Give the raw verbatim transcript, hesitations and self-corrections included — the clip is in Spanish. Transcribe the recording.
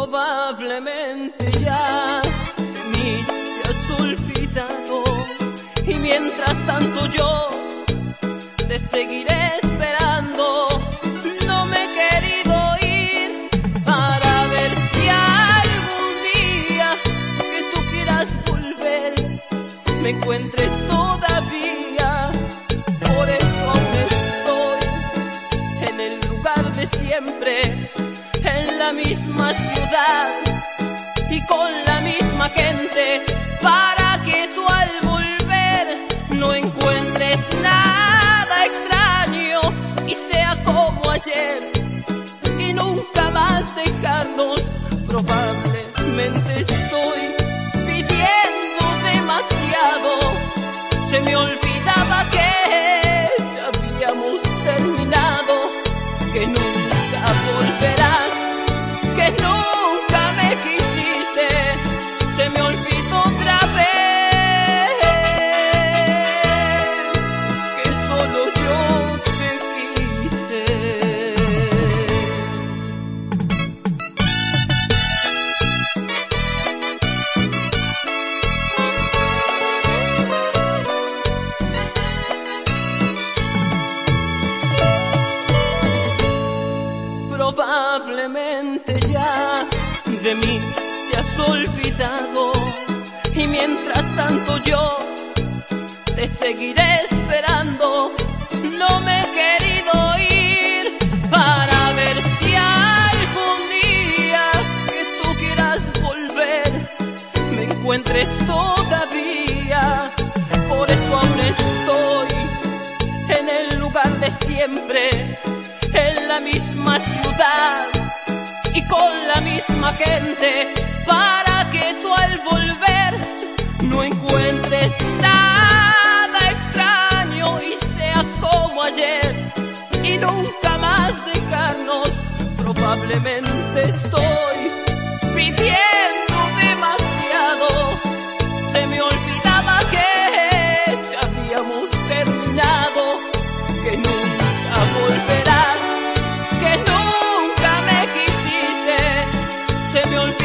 Probablemente ya de mí te has olvidado, y mientras tanto yo te seguiré esperando. No me he querido ir para ver si algún día que tú quieras volver me encuentres todavía. Por eso aún estoy en el lugar de siempre, en la misma ciudad y con la misma gente, para que tú al volver no encuentres nada extraño y sea como ayer y nunca más dejarnos. Probablemente estoy pidiendo demasiado, se me olvidaba que ya habíamos terminado, que nunca volverás, que nunca me quisiste, se me olvidó otra vez que solo yo te quise. Probablemente ya de mí te has olvidado, y mientras tanto yo te seguiré esperando. No me he querido ir para ver si algún día que tú quieras volver me encuentres todavía. Por eso aún estoy en el lugar de siempre, en la misma ciudad y con la misma gente, para que tú al volver no encuentres nada extraño y sea como ayer y nunca más dejarnos. Probablemente estoy pidiendo demasiado, se me olvidaba que ya habíamos terminado, que nunca volverás, que nunca me quisiste, se me olvidó